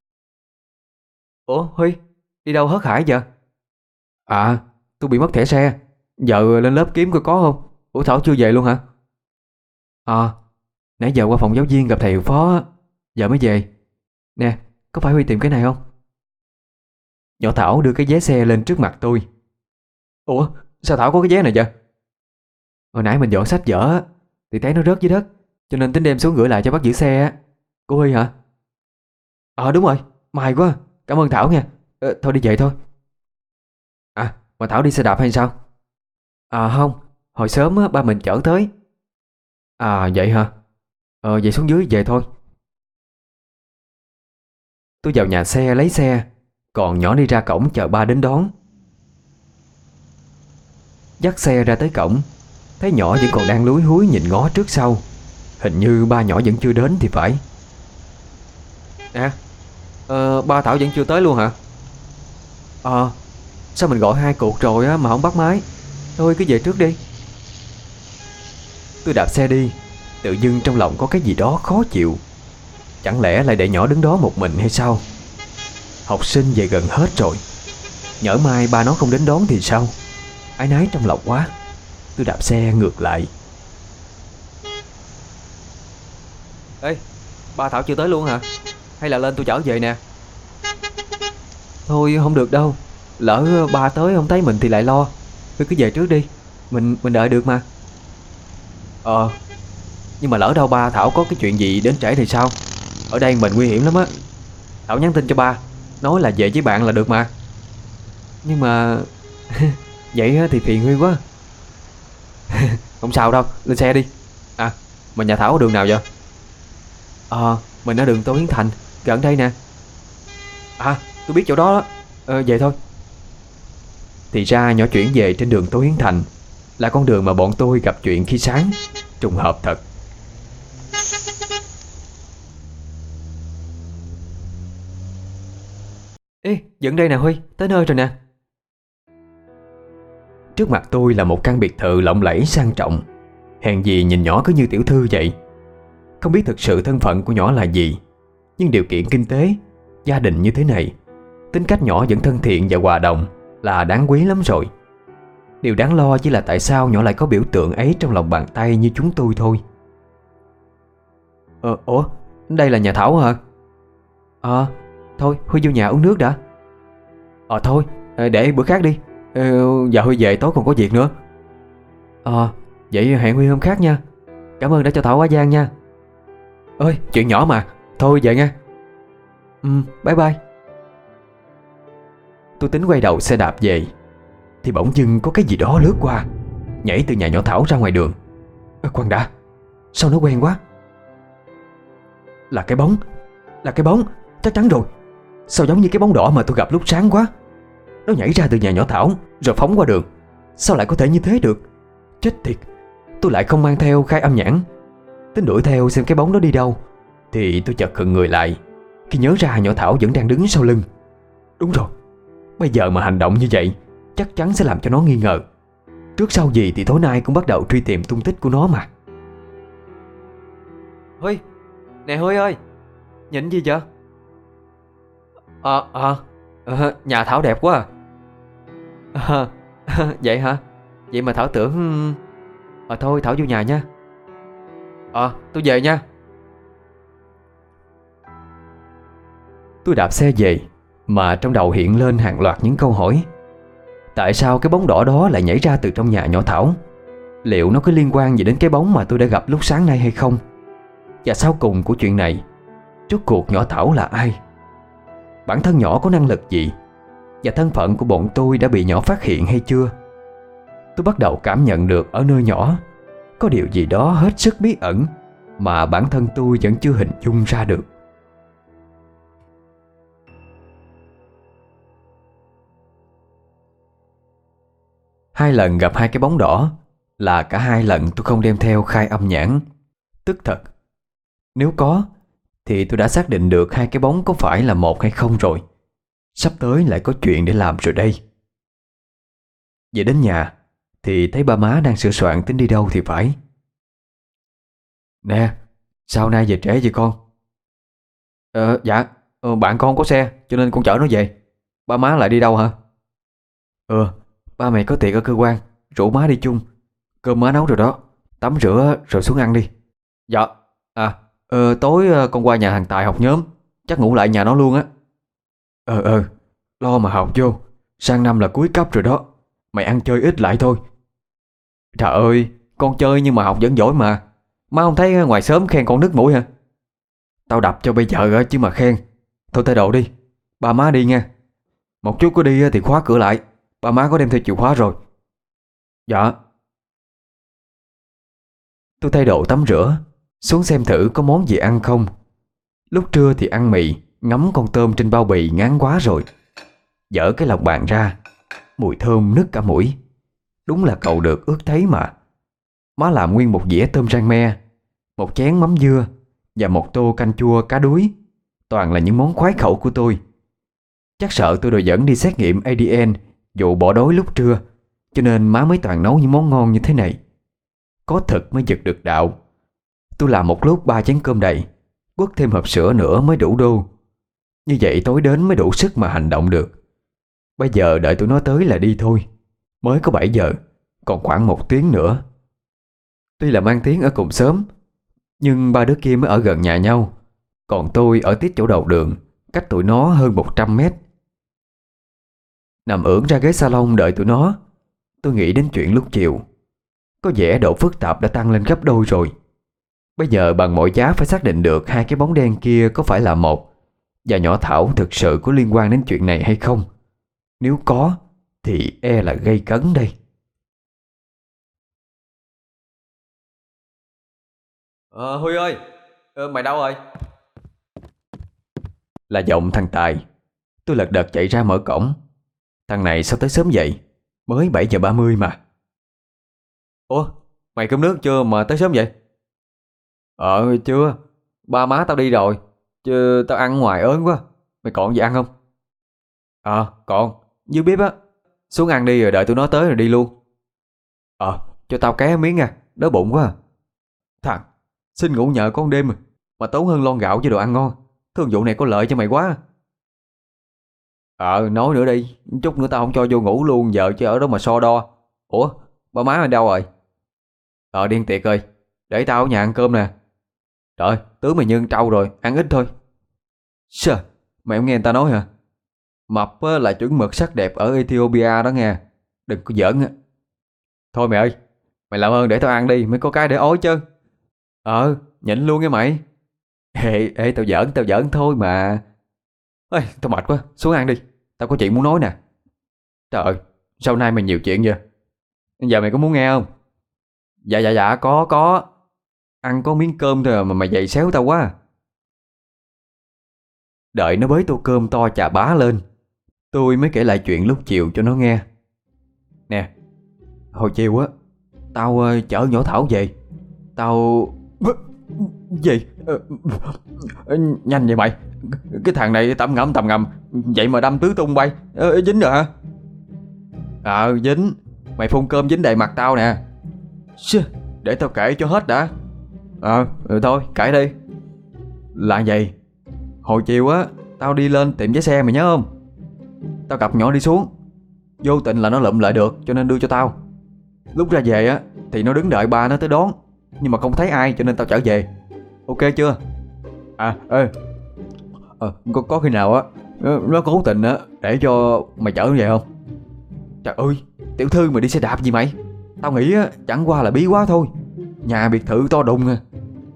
Ủa Huy, đi đâu hớt hải vậy? À, tôi bị mất thẻ xe. Giờ lên lớp kiếm coi có không. Ủa Thảo chưa về luôn hả? À, nãy giờ qua phòng giáo viên gặp thầy hiệu phó á, giờ mới về. Nè, có phải Huy tìm cái này không? Nhỏ Thảo đưa cái vé xe lên trước mặt tôi. Ủa, sao Thảo có cái vé này vậy? Hồi nãy mình dọn sách vở á, thì thấy nó rớt dưới đất, cho nên tính đem xuống gửi lại cho bác giữ xe á. Của Huy hả? Đúng rồi, may quá. Cảm ơn Thảo nha. Thôi đi về thôi. À, mà Thảo đi xe đạp hay sao? À không, hồi sớm á, ba mình chở tới. À vậy hả? Vậy xuống dưới về thôi. Tôi vào nhà xe lấy xe, còn nhỏ đi ra cổng chờ ba đến đón. Dắt xe ra tới cổng, thấy nhỏ vẫn còn đang lúi húi nhìn ngó trước sau. Hình như ba nhỏ vẫn chưa đến thì phải. À, ba Thảo vẫn chưa tới luôn hả? Sao mình gọi hai cuộc rồi á mà không bắt máy. Thôi cứ về trước đi. Tôi đạp xe đi, tự dưng trong lòng có cái gì đó khó chịu. Chẳng lẽ lại để nhỏ đứng đó một mình hay sao? Học sinh về gần hết rồi, nhỡ mai ba nó không đến đón thì sao? Áy náy trong lòng quá. Tôi đạp xe ngược lại. Ê, ba Thảo chưa tới luôn hả? Hay là lên tôi chở về nè? Thôi không được đâu. Lỡ ba tới không thấy mình thì lại lo. Tôi cứ về trước đi. Mình đợi được mà. Nhưng mà lỡ đâu ba Thảo có cái chuyện gì đến trễ thì sao? Ở đây mình nguy hiểm lắm á. Thảo nhắn tin cho ba, nói là về với bạn là được mà. Nhưng mà vậy thì phiền Huy quá. Không sao đâu, lên xe đi. À, mà nhà Thảo ở đường nào vậy? Mình ở đường Tô Hiến Thành, gần đây nè. À, tôi biết chỗ đó đó. Về thôi. Thì ra nhỏ chuyển về trên đường Tô Hiến Thành, là con đường mà bọn tôi gặp chuyện khi sáng. Trùng hợp thật. Ê, dẫn đây nè Huy, tới nơi rồi nè. Trước mặt tôi là một căn biệt thự lộng lẫy sang trọng. Hèn gì nhìn nhỏ cứ như tiểu thư vậy. Không biết thực sự thân phận của nhỏ là gì, nhưng điều kiện kinh tế, gia đình như thế này, tính cách nhỏ vẫn thân thiện và hòa đồng là đáng quý lắm rồi. Điều đáng lo chỉ là tại sao nhỏ lại có biểu tượng ấy trong lòng bàn tay như chúng tôi thôi. Ủa, đây là nhà Thảo hả? Thôi Huy vô nhà uống nước đã. Thôi, để bữa khác đi. Giờ Huy về tối còn có việc nữa. Vậy hẹn Huy hôm khác nha. Cảm ơn đã cho Thảo hóa giang nha. Ơi, chuyện nhỏ mà. Thôi về nha. Bye bye. Tôi tính quay đầu xe đạp về, thì bỗng dưng có cái gì đó lướt qua, nhảy từ nhà nhỏ Thảo ra ngoài đường. Khoan đã, sao nó quen quá? Là cái bóng. Là cái bóng, chắc chắn rồi. Sao giống như cái bóng đỏ mà tôi gặp lúc sáng quá. Nó nhảy ra từ nhà nhỏ Thảo rồi phóng qua đường. Sao lại có thể như thế được? Chết tiệt. Tôi lại không mang theo khai âm nhãn. Tính đuổi theo xem cái bóng đó đi đâu, thì tôi chợt khựng người lại khi nhớ ra nhỏ Thảo vẫn đang đứng sau lưng. Đúng rồi, bây giờ mà hành động như vậy chắc chắn sẽ làm cho nó nghi ngờ. Trước sau gì thì tối nay cũng bắt đầu truy tìm tung tích của nó mà. Huy, nè Huy ơi, nhìn gì vậy? Nhà Thảo đẹp quá à. Vậy hả? Vậy mà Thảo tưởng... thôi Thảo vô nhà nha. Tôi về nha. Tôi đạp xe về, mà trong đầu hiện lên hàng loạt những câu hỏi. Tại sao cái bóng đỏ đó lại nhảy ra từ trong nhà nhỏ Thảo? Liệu nó có liên quan gì đến cái bóng mà tôi đã gặp lúc sáng nay hay không? Và sau cùng của chuyện này, rốt cuộc nhỏ Thảo là ai? Bản thân nhỏ có năng lực gì? Và thân phận của bọn tôi đã bị nhỏ phát hiện hay chưa? Tôi bắt đầu cảm nhận được ở nơi nhỏ có điều gì đó hết sức bí ẩn mà bản thân tôi vẫn chưa hình dung ra được. Hai lần gặp hai cái bóng đỏ là cả hai lần tôi không đem theo khai âm nhãn. Tức thật. Nếu có thì tôi đã xác định được hai cái bóng có phải là một hay không rồi. Sắp tới lại có chuyện để làm rồi đây. Về đến nhà thì thấy ba má đang sửa soạn tính đi đâu thì phải. Nè, sao nay về trễ vậy con? Dạ, bạn con không có xe cho nên con chở nó về. Ba má lại đi đâu hả? Ba mẹ có tiệc ở cơ quan, rủ má đi chung. Cơm má nấu rồi đó, tắm rửa rồi xuống ăn đi. Dạ. Tối con qua nhà thằng Tài học nhóm, chắc ngủ lại nhà nó luôn á. Lo mà học vô, sang năm là cuối cấp rồi đó. Mày ăn chơi ít lại thôi. Trời ơi, con chơi nhưng mà học vẫn giỏi mà. Má không thấy ngoài xóm khen con nứt mũi hả? Tao đập cho bây giờ chứ mà khen. Thôi thay đồ đi, ba má đi nha. Một chút có đi thì khóa cửa lại. Ba má có đem theo chìa khóa rồi. Dạ. Tôi thay đồ tắm rửa, xuống xem thử có món gì ăn không. Lúc trưa thì ăn mì, ngắm con tôm trên bao bì ngán quá rồi. Dỡ cái lọc bàn ra, mùi thơm nức cả mũi. Đúng là cầu được ước thấy mà. Má làm nguyên một dĩa tôm rang me, một chén mắm dưa và một tô canh chua cá đuối. Toàn là những món khoái khẩu của tôi. Chắc sợ tôi đòi dẫn đi xét nghiệm ADN vụ bỏ đói lúc trưa, cho nên má mới toàn nấu những món ngon như thế này. Có thực mới giật được đạo. Tôi làm một lúc 3 chén cơm đầy, quất thêm hộp sữa nữa mới đủ đô. Như vậy tối đến mới đủ sức mà hành động được. Bây giờ đợi tụi nó tới là đi thôi. Mới có 7 giờ, còn khoảng 1 tiếng nữa. Tuy là mang tiếng ở cùng xóm, nhưng ba đứa kia mới ở gần nhà nhau. Còn tôi ở tít chỗ đầu đường, cách tụi nó hơn 100 mét. Nằm ưỡn ra ghế salon đợi tụi nó, tôi nghĩ đến chuyện lúc chiều. Có vẻ độ phức tạp đã tăng lên gấp đôi rồi. Bây giờ bằng mọi giá phải xác định được hai cái bóng đen kia có phải là một, và nhỏ Thảo thực sự có liên quan đến chuyện này hay không. Nếu có thì e là gây cấn đây. Huy ơi, mày đâu rồi? Là giọng thằng Tài. Tôi lật đật chạy ra mở cổng. Thằng này sao tới sớm vậy? Mới 7 giờ 30 mà. Ủa, mày cơm nước chưa mà tới sớm vậy? Chưa. Ba má tao đi rồi, chứ tao ăn ngoài ớn quá. Mày còn gì ăn không? Còn, dưới bếp á. Xuống ăn đi rồi đợi tụi nó tới rồi đi luôn. Cho tao ké miếng nha, đói bụng quá. Thằng, xin ngủ nhờ con đêm mà tốn hơn lon gạo với đồ ăn ngon. Thương vụ này có lợi cho mày quá. Nói nữa đi, chút nữa tao không cho vô ngủ luôn giờ chứ ở đó mà so đo. Ủa, ba má mày đâu rồi? Điên tiệc ơi, để tao ở nhà ăn cơm nè. Trời, tướng mày nhân trâu rồi, ăn ít thôi. Sao, mày không nghe người ta nói hả? Mập là chuẩn mực sắc đẹp ở Ethiopia đó nghe. Đừng có giỡn á. Thôi mày ơi, mày làm ơn để tao ăn đi, mới có cái để ói chứ. Nhịn luôn nghe mày. Ê, tao giỡn thôi mà. Ê, tao mệt quá, xuống ăn đi. Tao có chuyện muốn nói nè. Trời ơi, sao nay mày nhiều chuyện vậy? Giờ mày có muốn nghe không? Dạ, có. Ăn có miếng cơm thôi mà mày dậy xéo tao quá. Đợi nó bới tô cơm to chà bá lên, tôi mới kể lại chuyện lúc chiều cho nó nghe. Nè, hồi chiều á, tao chở nhỏ Thảo về. Tao... Gì? Nhanh vậy mày. Cái thằng này tầm ngầm vậy mà đâm tứ tung bay. Dính rồi hả? Dính. Mày phun cơm dính đầy mặt tao nè. Để tao kể cho hết đã. Thôi kể đi. Là vậy. Hồi chiều á, tao đi lên tiệm vé xe mày nhớ không? Tao cặp nhỏ đi xuống, vô tình là nó lụm lại được cho nên đưa cho tao. Lúc ra về á thì nó đứng đợi ba nó tới đón, nhưng mà không thấy ai cho nên tao trở về. Ok chưa? Có khi nào á nó cố tình á để cho mày chở về không? Trời ơi, tiểu thư mà đi xe đạp gì mày? Tao nghĩ á chẳng qua là bí quá thôi. Nhà biệt thự to đùng à.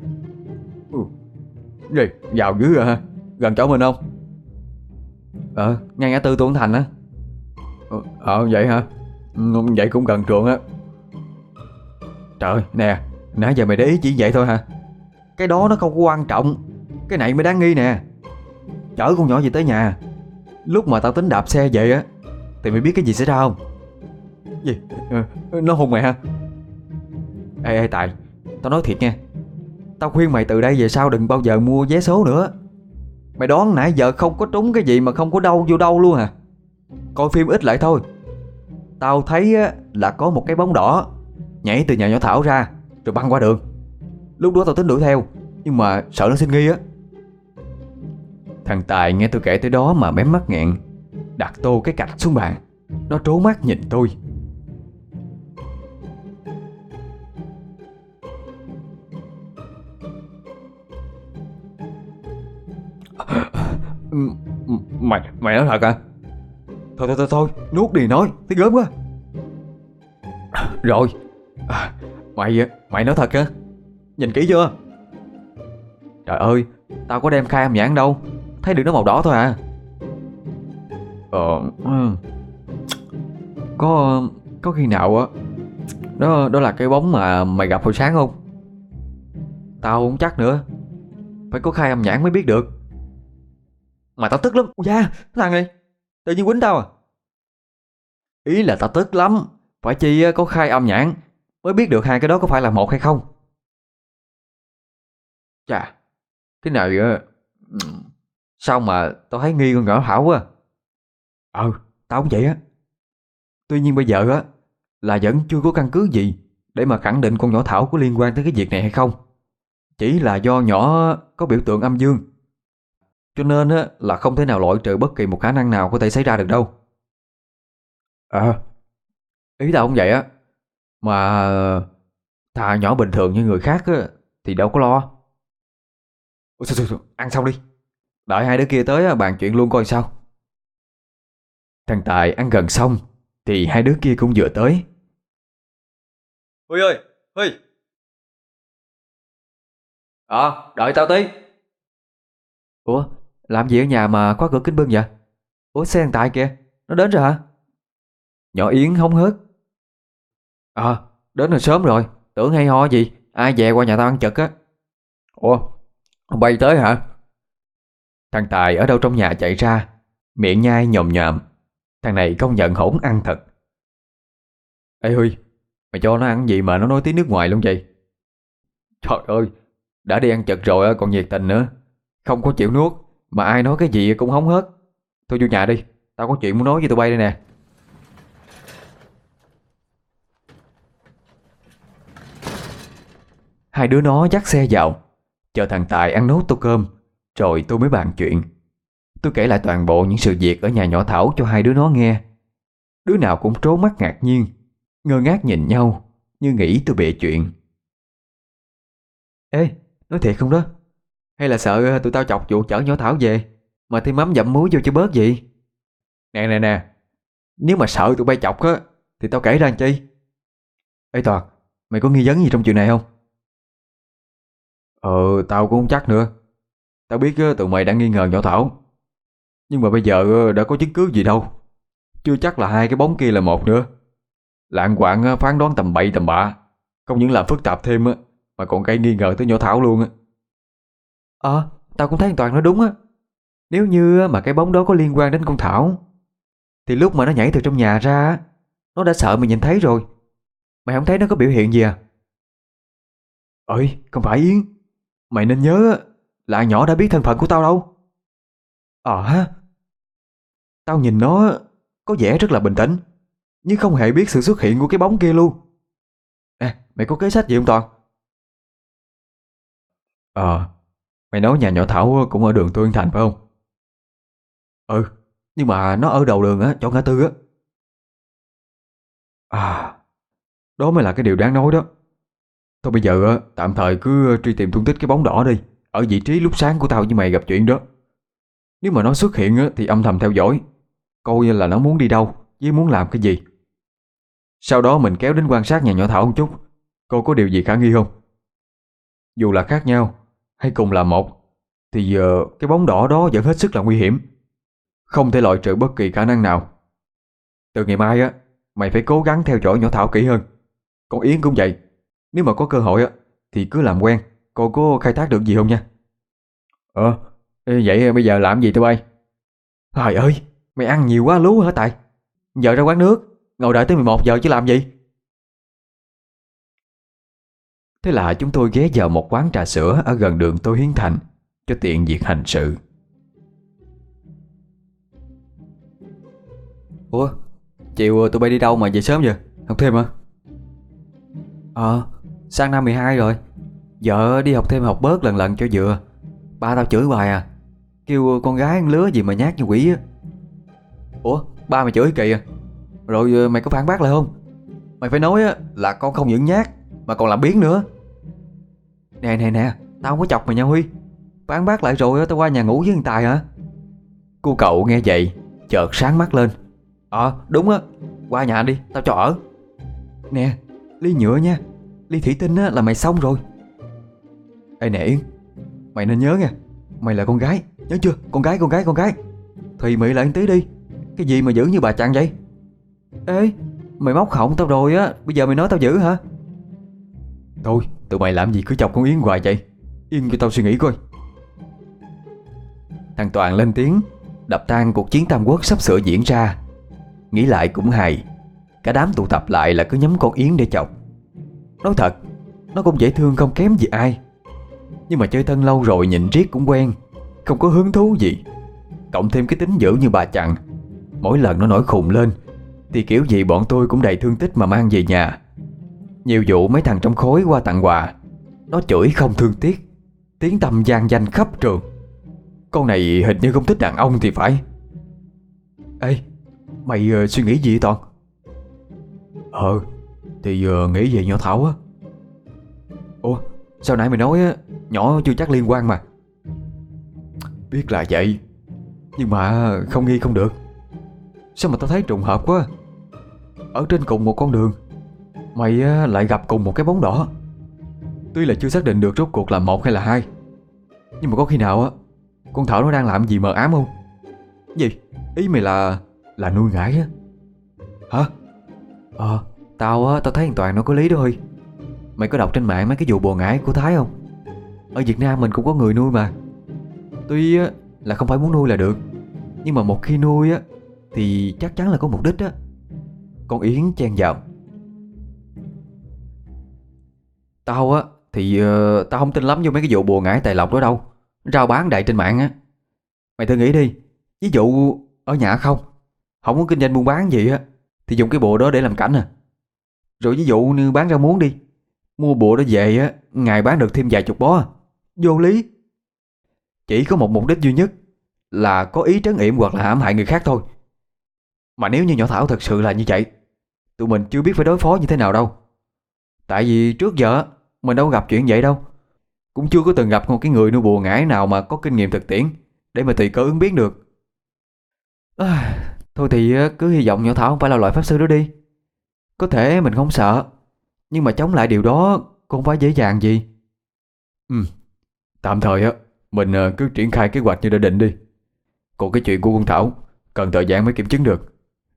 Gì? Vào dưới rồi hả? Gần chỗ mình không? Ngay ngã tư Tôn Thành á. Vậy hả? Vậy cũng gần trường á. Trời nè, nãy giờ mày để ý chỉ vậy thôi hả? Cái đó nó không có quan trọng, cái này mới đáng nghi nè. Chở con nhỏ gì tới nhà, lúc mà tao tính đạp xe về á thì mày biết cái gì xảy ra không? Gì? Nó hôn mày hả? Ê Tài, tao nói thiệt nha, tao khuyên mày từ đây về sau đừng bao giờ mua vé số nữa. Mày đoán nãy giờ không có trúng cái gì mà không có đâu vô đâu luôn à. Coi phim ít lại thôi. Tao thấy á là có một cái bóng đỏ nhảy từ nhà nhỏ Thảo ra rồi băng qua đường. Lúc đó tao tính đuổi theo, nhưng mà sợ nó sinh nghi á. Thằng Tài nghe tôi kể tới đó mà mém mắt nghẹn, đặt tô cái cạch xuống bàn. Nó trố mắt nhìn tôi. Mày nói thật à? Thôi, nuốt đi nói, thấy gớm quá. Rồi, mày nói thật á? Nhìn kỹ chưa? Trời ơi, tao có đem khai âm nhãn đâu, thấy được nó màu đỏ thôi à. Có khi nào á đó là cái bóng mà mày gặp hồi sáng không? Tao không chắc nữa, phải có khai âm nhãn mới biết được. Mà tao tức lắm. Ôi da, cái thằng này tự nhiên quýnh tao à? Ý là tao tức lắm, phải chi có khai âm nhãn mới biết được hai cái đó có phải là một hay không. Chà, cái này sao mà tao thấy nghi con nhỏ Thảo quá. Tao cũng vậy á. Tuy nhiên bây giờ á là vẫn chưa có căn cứ gì để mà khẳng định con nhỏ Thảo có liên quan tới cái việc này hay không. Chỉ là do nhỏ có biểu tượng âm dương, cho nên á là không thể nào loại trừ bất kỳ một khả năng nào có thể xảy ra được đâu. Ý tao không vậy á. Mà thà nhỏ bình thường như người khác á thì đâu có lo. Thôi, ăn xong đi, đợi hai đứa kia tới bàn chuyện luôn coi sao. Thằng Tài ăn gần xong thì hai đứa kia cũng vừa tới. Huy ơi, Huy. Đợi tao tí. Ủa, làm gì ở nhà mà khóa cửa kính bưng vậy? Ủa, xe thằng Tài kìa, nó đến rồi hả? Nhỏ Yến hóng hớt. Đến rồi sớm rồi, tưởng hay ho gì, ai về qua nhà tao ăn chật á. Ủa, ông bay tới hả? Thằng Tài ở đâu trong nhà chạy ra, miệng nhai nhồm nhòm. Thằng này công nhận hỗn ăn thật. Ê Huy, mày cho nó ăn gì mà nó nói tiếng nước ngoài luôn vậy? Trời ơi, đã đi ăn chật rồi còn nhiệt tình nữa. Không có chịu nuốt, mà ai nói cái gì cũng hóng hớt. Thôi vô nhà đi, tao có chuyện muốn nói với tụi bay đây nè. Hai đứa nó dắt xe vào, chờ thằng Tài ăn nốt tô cơm, rồi tôi mới bàn chuyện. Tôi kể lại toàn bộ những sự việc ở nhà nhỏ Thảo cho hai đứa nó nghe. Đứa nào cũng trố mắt ngạc nhiên, ngơ ngác nhìn nhau như nghĩ tôi bịa chuyện. Ê, nói thiệt không đó? Hay là sợ tụi tao chọc vụ chở nhỏ Thảo về mà thêm mắm dặm muối vô cho bớt gì? Nè, nếu mà sợ tụi bay chọc á thì tao kể ra làm chi? Ê Toàn, mày có nghi vấn gì trong chuyện này không? Tao cũng không chắc nữa. Tao biết tụi mày đang nghi ngờ nhỏ Thảo, nhưng mà bây giờ đã có chứng cứ gì đâu. Chưa chắc là hai cái bóng kia là một nữa. Lạng quạng phán đoán tầm bậy tầm bạ, không những làm phức tạp thêm mà còn gây nghi ngờ tới nhỏ Thảo luôn á. Tao cũng thấy thằng Toàn nói đúng á. Nếu như mà cái bóng đó có liên quan đến con Thảo thì lúc mà nó nhảy từ trong nhà ra nó đã sợ mày nhìn thấy rồi. Mày không thấy nó có biểu hiện gì à? Ơi, không phải Yến, mày nên nhớ là nhỏ đã biết thân phận của tao đâu. Ha, tao nhìn nó có vẻ rất là bình tĩnh, nhưng không hề biết sự xuất hiện của cái bóng kia luôn. Mày có kế sách gì không Toàn? Mày nói nhà nhỏ Thảo cũng ở đường Tô Yên Thành phải không? Nhưng mà nó ở đầu đường chỗ ngã tư á. Đó mới là cái điều đáng nói đó. Thôi bây giờ tạm thời cứ truy tìm tung tích cái bóng đỏ đi, ở vị trí lúc sáng của tao với mày gặp chuyện đó. Nếu mà nó xuất hiện thì âm thầm theo dõi, coi là nó muốn đi đâu với muốn làm cái gì. Sau đó mình kéo đến quan sát nhà nhỏ Thảo một chút, coi có điều gì khả nghi không. Dù là khác nhau hay cùng là một thì cái bóng đỏ đó vẫn hết sức là nguy hiểm, không thể loại trừ bất kỳ khả năng nào. Từ ngày mai mày phải cố gắng theo dõi nhỏ Thảo kỹ hơn. Còn Yến cũng vậy, nếu mà có cơ hội thì cứ làm quen, coi có khai thác được gì không nha. Vậy bây giờ làm gì tụi bay? Trời ơi, mày ăn nhiều quá lú hả Tài? Giờ ra quán nước, ngồi đợi tới 11 giờ chứ làm gì? Thế là chúng tôi ghé vào một quán trà sữa ở gần đường Tô Hiến Thành cho tiện việc hành sự. Ủa, chiều tụi bay đi đâu mà về sớm vậy? Học thêm hả? Sang năm 12 rồi. Vợ đi học thêm học bớt lần lần cho vừa. Ba tao chửi hoài à, kêu con gái ăn lứa gì mà nhát như quỷ á. Ủa, ba mày chửi kỳ à? Rồi mày có phản bác lại không? Mày phải nói á là con không những nhát mà còn làm biếng nữa. Nè, tao không có chọc mày nha Huy. Phản bác lại rồi tao qua nhà ngủ với thằng Tài hả? Cô cậu nghe vậy chợt sáng mắt lên. Đúng á, qua nhà đi, tao cho ở. Nè, ly nhựa nha, ly thủy tinh á là mày xong rồi. Ê nè Yến, mày nên nhớ nha, mày là con gái, nhớ chưa? Con gái. Thì mày lại một tí đi. Cái gì mà dữ như bà chằn vậy? Ê, mày móc họng tao rồi á, bây giờ mày nói tao dữ hả? Thôi, tụi mày làm gì cứ chọc con Yến hoài vậy? Yên cho tao suy nghĩ coi. Thằng Toàn lên tiếng, đập tan cuộc chiến Tam Quốc sắp sửa diễn ra. Nghĩ lại cũng hài, cả đám tụ tập lại là cứ nhắm con Yến để chọc. Nói thật, nó cũng dễ thương không kém gì ai. Nhưng mà chơi thân lâu rồi nhịn riết cũng quen, không có hứng thú gì. Cộng thêm cái tính dữ như bà chằn, mỗi lần nó nổi khùng lên thì kiểu gì bọn tôi cũng đầy thương tích mà mang về nhà. Nhiều vụ mấy thằng trong khối qua tặng quà, nó chửi không thương tiếc, tiếng tăm vang danh khắp trường. Con này hình như không thích đàn ông thì phải. Ê, mày suy nghĩ gì vậy Toàn? Thì nghĩ về nhỏ Thảo á. Ủa, sao nãy mày nói á, nhỏ chưa chắc liên quan mà. Biết là vậy, nhưng mà không nghi không được. Sao mà tao thấy trùng hợp quá. Ở trên cùng một con đường, mày lại gặp cùng một cái bóng đỏ. Tuy là chưa xác định được rốt cuộc là một hay là hai, nhưng mà có khi nào á con Thảo nó đang làm gì mờ ám không? Gì? Ý mày là nuôi ngải á? Hả? Tao thấy hoàn toàn nó có lý đó Huy. Mày có đọc trên mạng mấy cái vụ bồ ngải của Thái không? Ở Việt Nam mình cũng có người nuôi mà. Tuy là không phải muốn nuôi là được, nhưng mà một khi nuôi á thì chắc chắn là có mục đích á. Con Yến chen vào. Tao á thì tao không tin lắm vô mấy cái vụ bùa ngải tài lộc đó đâu. Rao bán đại trên mạng á. Mày thử nghĩ đi, ví dụ ở nhà không có kinh doanh buôn bán gì á thì dùng cái bùa đó để làm cảnh à. Rồi ví dụ như bán rau muống đi, mua bùa đó về á, ngày bán được thêm vài chục bó à. Vô lý. Chỉ có một mục đích duy nhất là có ý trấn yểm hoặc là hãm hại người khác thôi. Mà nếu như nhỏ Thảo thật sự là như vậy, tụi mình chưa biết phải đối phó như thế nào đâu. Tại vì trước giờ mình đâu có gặp chuyện vậy đâu. Cũng chưa có từng gặp một cái người nuôi bùa ngải nào mà có kinh nghiệm thực tiễn để mà tùy cơ ứng biến được. Thôi thì cứ hy vọng nhỏ Thảo không phải là loại pháp sư đó đi. Có thể mình không sợ, nhưng mà chống lại điều đó cũng không phải dễ dàng gì. Tạm thời á mình cứ triển khai kế hoạch như đã định đi. Còn cái chuyện của con Thảo cần thời gian mới kiểm chứng được.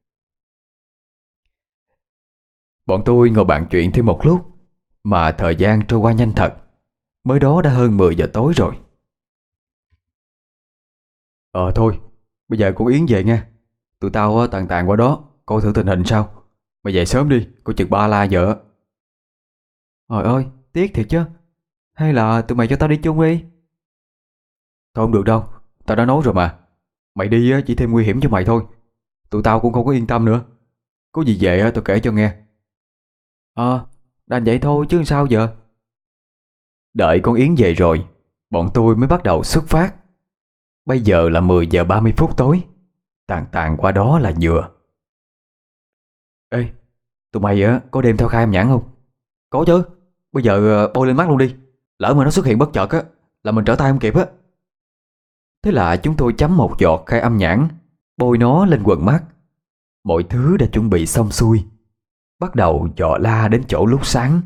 Bọn tôi ngồi bàn chuyện thêm một lúc mà thời gian trôi qua nhanh thật. Mới đó đã hơn 10 giờ tối rồi. Thôi, bây giờ cô Yến về nha. Tụi tao tàn tàn qua đó coi thử tình hình sao. Mày về sớm đi, coi chừng 3 la giờ. Trời ơi, tiếc thiệt chứ. Hay là tụi mày cho tao đi chung đi? Thôi không được đâu, tao đã nói rồi mà. Mày đi chỉ thêm nguy hiểm cho mày thôi. Tụi tao cũng không có yên tâm nữa. Có gì về tao kể cho nghe. Đành vậy thôi chứ sao giờ. Đợi con Yến về rồi, bọn tôi mới bắt đầu xuất phát. Bây giờ là 10 giờ 30 phút tối. Tàn tàn qua đó là vừa. Ê, tụi mày có đem theo khai âm nhãn không? Có chứ, bây giờ bôi lên mắt luôn đi. Lỡ mà nó xuất hiện bất chợt á là mình trở tay không kịp á. Thế là chúng tôi chấm một giọt khai âm nhãn, bôi nó lên quần mắt. Mọi thứ đã chuẩn bị xong xuôi, bắt đầu dò la đến chỗ lúc sáng.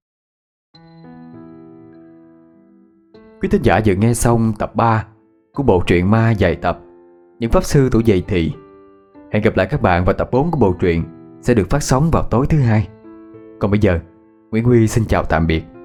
Quý thính giả vừa nghe xong tập 3 của bộ truyện ma dài tập Những Pháp Sư Tuổi Dậy Thì. Hẹn gặp lại các bạn vào tập 4 của bộ truyện sẽ được phát sóng vào tối thứ Hai. Còn bây giờ, Nguyễn Huy xin chào tạm biệt.